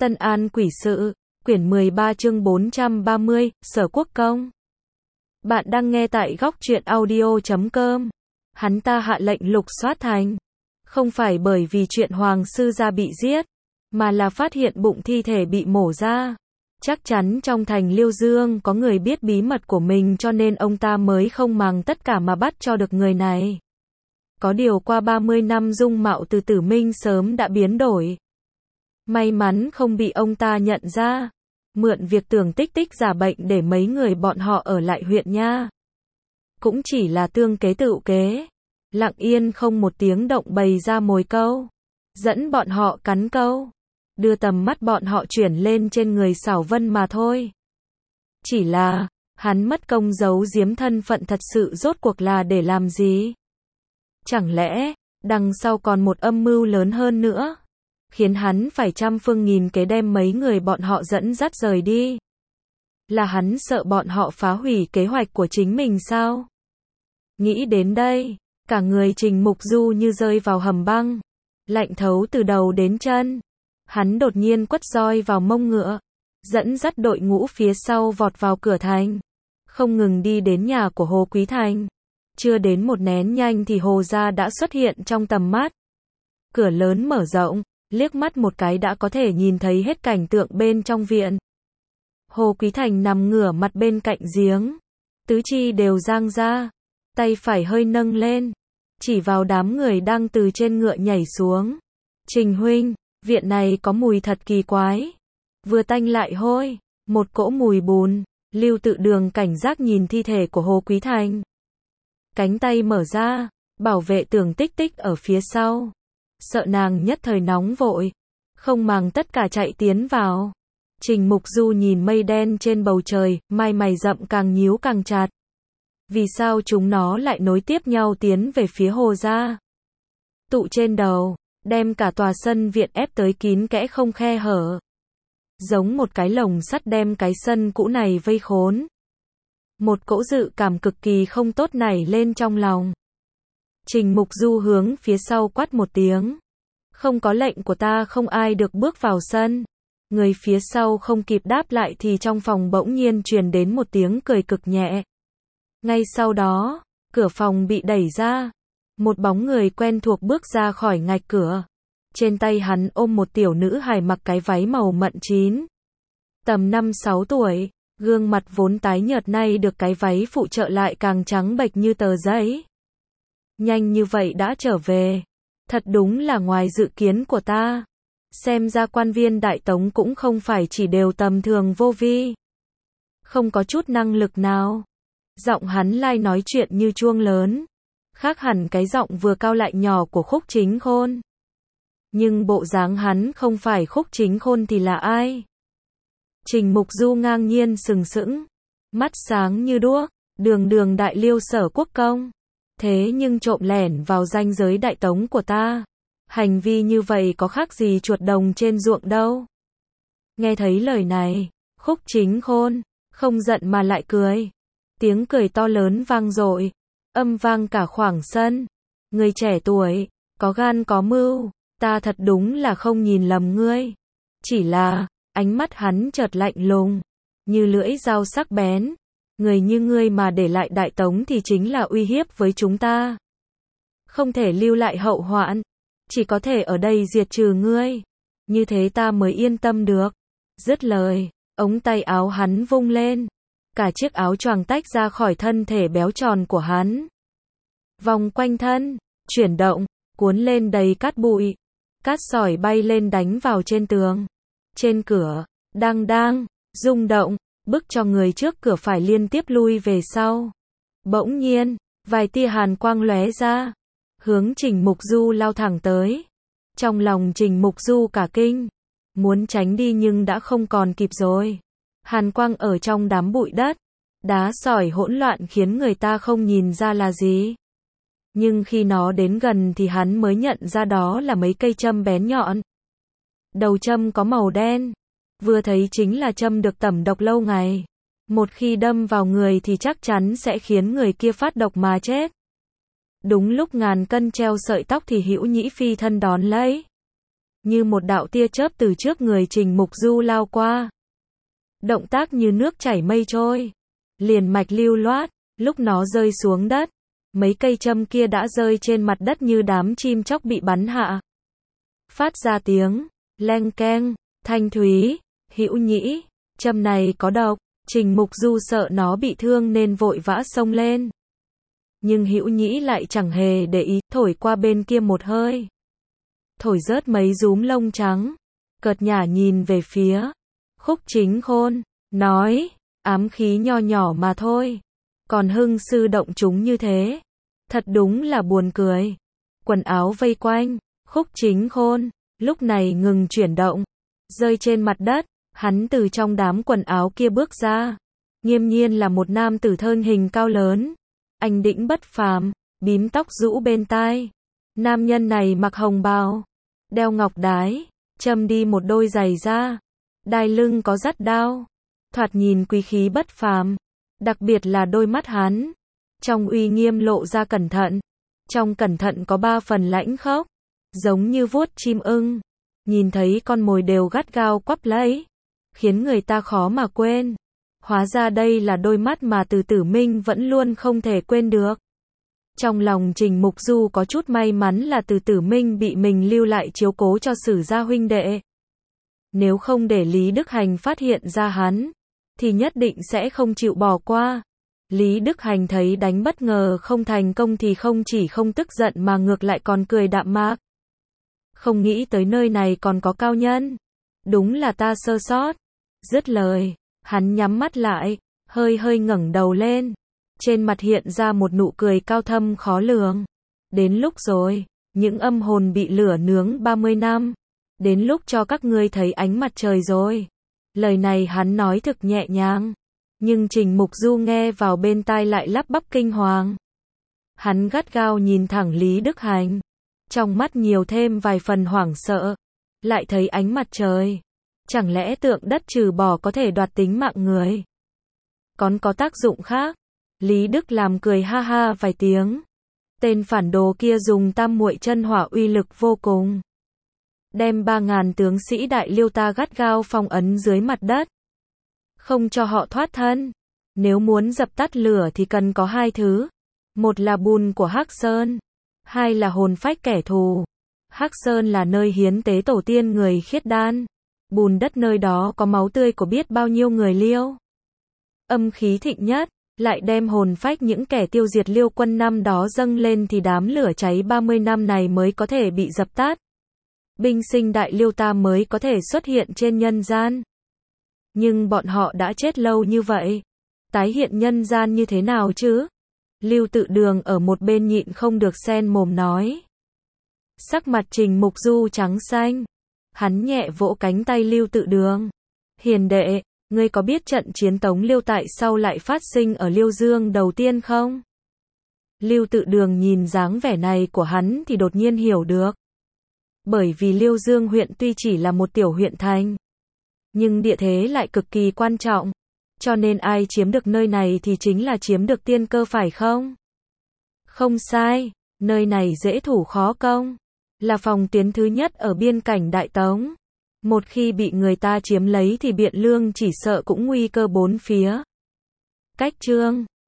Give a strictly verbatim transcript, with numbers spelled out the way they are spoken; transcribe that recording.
Tân An Quỷ Sự, quyển mười ba chương bốn trăm ba mươi, Sở Quốc Công. Bạn đang nghe tại góc truyện audio chấm com. Hắn ta hạ lệnh lục soát thành. Không phải bởi vì chuyện Hoàng sư gia bị giết, mà là phát hiện bụng thi thể bị mổ ra. Chắc chắn trong thành Liêu Dương có người biết bí mật của mình cho nên ông ta mới không màng tất cả mà bắt cho được người này. Có điều qua ba mươi năm dung mạo từ Tử Minh sớm đã biến đổi. May mắn không bị ông ta nhận ra. Mượn việc Tưởng Tích Tích giả bệnh để mấy người bọn họ ở lại huyện nha. Cũng chỉ là tương kế tự kế. Lặng yên không một tiếng động bày ra mồi câu. Dẫn bọn họ cắn câu. Đưa tầm mắt bọn họ chuyển lên trên người Sảo Vân mà thôi. Chỉ là, hắn mất công giấu giếm thân phận thật sự rốt cuộc là để làm gì? Chẳng lẽ, đằng sau còn một âm mưu lớn hơn nữa? Khiến hắn phải trăm phương nghìn kế đem mấy người bọn họ dẫn dắt rời đi. Là hắn sợ bọn họ phá hủy kế hoạch của chính mình sao? Nghĩ đến đây, cả người Trình Mục Du như rơi vào hầm băng. Lạnh thấu từ đầu đến chân. Hắn đột nhiên quất roi vào mông ngựa. Dẫn dắt đội ngũ phía sau vọt vào cửa thành. Không ngừng đi đến nhà của Hồ Quý Thành. Chưa đến một nén nhanh thì Hồ gia đã xuất hiện trong tầm mắt. Cửa lớn mở rộng. Liếc mắt một cái đã có thể nhìn thấy hết cảnh tượng bên trong viện. Hồ Quý Thành nằm ngửa mặt bên cạnh giếng. Tứ chi đều giang ra. Tay phải hơi nâng lên. Chỉ vào đám người đang từ trên ngựa nhảy xuống. Trình huynh, viện này có mùi thật kỳ quái. Vừa tanh lại hôi. Một cỗ mùi bùn. Lưu Tự Đường cảnh giác nhìn thi thể của Hồ Quý Thành. Cánh tay mở ra. Bảo vệ Tưởng Tích Tích ở phía sau. Sợ nàng nhất thời nóng vội, không màng tất cả chạy tiến vào. Trình Mục Du nhìn mây đen trên bầu trời, mai mày rậm càng nhíu càng chặt. Vì sao chúng nó lại nối tiếp nhau tiến về phía Hồ gia? Tụ trên đầu, đem cả tòa sân viện ép tới kín kẽ không khe hở. Giống một cái lồng sắt đem cái sân cũ này vây khốn. Một cỗ dự cảm cực kỳ không tốt nảy lên trong lòng. Trình Mục Du hướng phía sau quát một tiếng. Không có lệnh của ta không ai được bước vào sân. Người phía sau không kịp đáp lại thì trong phòng bỗng nhiên truyền đến một tiếng cười cực nhẹ. Ngay sau đó, cửa phòng bị đẩy ra. Một bóng người quen thuộc bước ra khỏi ngạch cửa. Trên tay hắn ôm một tiểu nữ hài mặc cái váy màu mận chín. Tầm năm sáu tuổi, gương mặt vốn tái nhợt nay được cái váy phụ trợ lại càng trắng bệch như tờ giấy. Nhanh như vậy đã trở về. Thật đúng là ngoài dự kiến của ta. Xem ra quan viên Đại Tống cũng không phải chỉ đều tầm thường vô vi. Không có chút năng lực nào. Giọng hắn lai nói chuyện như chuông lớn. Khác hẳn cái giọng vừa cao lại nhỏ của Khúc Chính Khôn. Nhưng bộ dáng hắn không phải Khúc Chính Khôn thì là ai? Trình Mục Du ngang nhiên sừng sững. Mắt sáng như đuốc. Đường đường đại Liêu Sở Quốc Công. Thế nhưng trộm lẻn vào ranh giới Đại Tống của ta. Hành vi như vậy có khác gì chuột đồng trên ruộng đâu. Nghe thấy lời này, Khúc Chính Khôn, không giận mà lại cười. Tiếng cười to lớn vang dội, âm vang cả khoảng sân. Người trẻ tuổi, có gan có mưu, ta thật đúng là không nhìn lầm ngươi. Chỉ là, ánh mắt hắn chợt lạnh lùng, như lưỡi dao sắc bén. Người như ngươi mà để lại Đại Tống thì chính là uy hiếp với chúng ta. Không thể lưu lại hậu hoạn. Chỉ có thể ở đây diệt trừ ngươi. Như thế ta mới yên tâm được. Dứt lời, ống tay áo hắn vung lên. Cả chiếc áo choàng tách ra khỏi thân thể béo tròn của hắn. Vòng quanh thân, chuyển động, cuốn lên đầy cát bụi. Cát sỏi bay lên đánh vào trên tường. Trên cửa, đang đang, rung động. Bức cho người trước cửa phải liên tiếp lui về sau. Bỗng nhiên, vài tia hàn quang lóe ra, hướng Trình Mục Du lao thẳng tới. Trong lòng Trình Mục Du cả kinh, muốn tránh đi nhưng đã không còn kịp rồi. Hàn quang ở trong đám bụi đất, đá sỏi hỗn loạn khiến người ta không nhìn ra là gì. Nhưng khi nó đến gần thì hắn mới nhận ra đó là mấy cây châm bén nhọn. Đầu châm có màu đen. Vừa thấy chính là châm được tẩm độc lâu ngày. Một khi đâm vào người thì chắc chắn sẽ khiến người kia phát độc mà chết. Đúng lúc ngàn cân treo sợi tóc thì Hữu Nhĩ phi thân đón lấy. như một đạo tia chớp từ trước người Trình Mục Du lao qua. Động tác như nước chảy mây trôi, liền mạch lưu loát, lúc nó rơi xuống đất, mấy cây châm kia đã rơi trên mặt đất như đám chim chóc bị bắn hạ. Phát ra tiếng leng keng, thanh thúy, Hữu Nhĩ, châm này có độc. Trình Mục Du sợ nó bị thương nên vội vã xông lên. Nhưng Hữu Nhĩ lại chẳng hề để ý, thổi qua bên kia một hơi. Thổi rớt mấy rúm lông trắng, cợt nhả nhìn về phía Khúc Chính Khôn, nói, ám khí nho nhỏ mà thôi. Còn hưng sư động chúng như thế. Thật đúng là buồn cười. Quần áo vây quanh, Khúc Chính Khôn, lúc này ngừng chuyển động, rơi trên mặt đất. Hắn từ trong đám quần áo kia bước ra. Nghiêm nhiên là một nam tử thân hình cao lớn. Anh đĩnh bất phàm, bím tóc rũ bên tai. Nam nhân này mặc hồng bào, đeo ngọc đái, châm đi một đôi giày da. Đai lưng có dắt đao. Thoạt nhìn quý khí bất phàm. Đặc biệt là đôi mắt hắn. Trong uy nghiêm lộ ra cẩn thận. Trong cẩn thận có ba phần lãnh khốc. Giống như vuốt chim ưng. Nhìn thấy con mồi đều gắt gao quắp lấy. Khiến người ta khó mà quên. Hóa ra đây là đôi mắt mà Từ Tử Minh vẫn luôn không thể quên được. Trong lòng Trình Mục Du có chút may mắn là Từ Tử Minh bị mình lưu lại chiếu cố cho Sử gia huynh đệ. Nếu không để Lý Đức Hành phát hiện ra hắn, thì nhất định sẽ không chịu bỏ qua. Lý Đức Hành thấy đánh bất ngờ không thành công thì không chỉ không tức giận mà ngược lại còn cười đạm mạc. Không nghĩ tới nơi này còn có cao nhân. Đúng là ta sơ sót. Dứt lời, hắn nhắm mắt lại, hơi hơi ngẩng đầu lên. Trên mặt hiện ra một nụ cười cao thâm khó lường. Đến lúc rồi, những âm hồn bị lửa nướng ba mươi năm. Đến lúc cho các ngươi thấy ánh mặt trời rồi. Lời này hắn nói thực nhẹ nhàng. Nhưng Trình Mục Du nghe vào bên tai lại lắp bắp kinh hoàng. Hắn gắt gao nhìn thẳng Lý Đức Hành. Trong mắt nhiều thêm vài phần hoảng sợ. Lại thấy ánh mặt trời. Chẳng lẽ tượng đất trừ bỏ có thể đoạt tính mạng người? Còn có tác dụng khác? Lý Đức làm cười ha ha vài tiếng. Tên phản đồ kia dùng tam muội chân hỏa uy lực vô cùng. Đem ba ngàn tướng sĩ Đại Liêu ta gắt gao phong ấn dưới mặt đất. Không cho họ thoát thân. Nếu muốn dập tắt lửa thì cần có hai thứ. Một là bùn của Hắc Sơn. Hai là hồn phách kẻ thù. Hắc Sơn là nơi hiến tế tổ tiên người khiết đan. Bùn đất nơi đó có máu tươi của biết bao nhiêu người Liêu. Âm khí thịnh nhất, lại đem hồn phách những kẻ tiêu diệt Liêu quân năm đó dâng lên thì đám lửa cháy ba mươi năm này mới có thể bị dập tắt. Binh sinh Đại Liêu ta mới có thể xuất hiện trên nhân gian. Nhưng bọn họ đã chết lâu như vậy. Tái hiện nhân gian như thế nào chứ? Lưu Tự Đường ở một bên nhịn không được xen mồm nói. Sắc mặt Trình Mục Du trắng xanh. Hắn nhẹ vỗ cánh tay Lưu Tự Đường. Hiền đệ, ngươi có biết trận chiến Tống Liêu tại sau lại phát sinh ở Liêu Dương đầu tiên không? Lưu Tự Đường nhìn dáng vẻ này của hắn thì đột nhiên hiểu được. Bởi vì Liêu Dương huyện tuy chỉ là một tiểu huyện thành, nhưng địa thế lại cực kỳ quan trọng. Cho nên ai chiếm được nơi này thì chính là chiếm được tiên cơ phải không? Không sai, nơi này dễ thủ khó công. Là phòng tuyến thứ nhất ở biên cảnh Đại Tống. Một khi bị người ta chiếm lấy thì Biện Lương chỉ sợ cũng nguy cơ bốn phía. Cách chương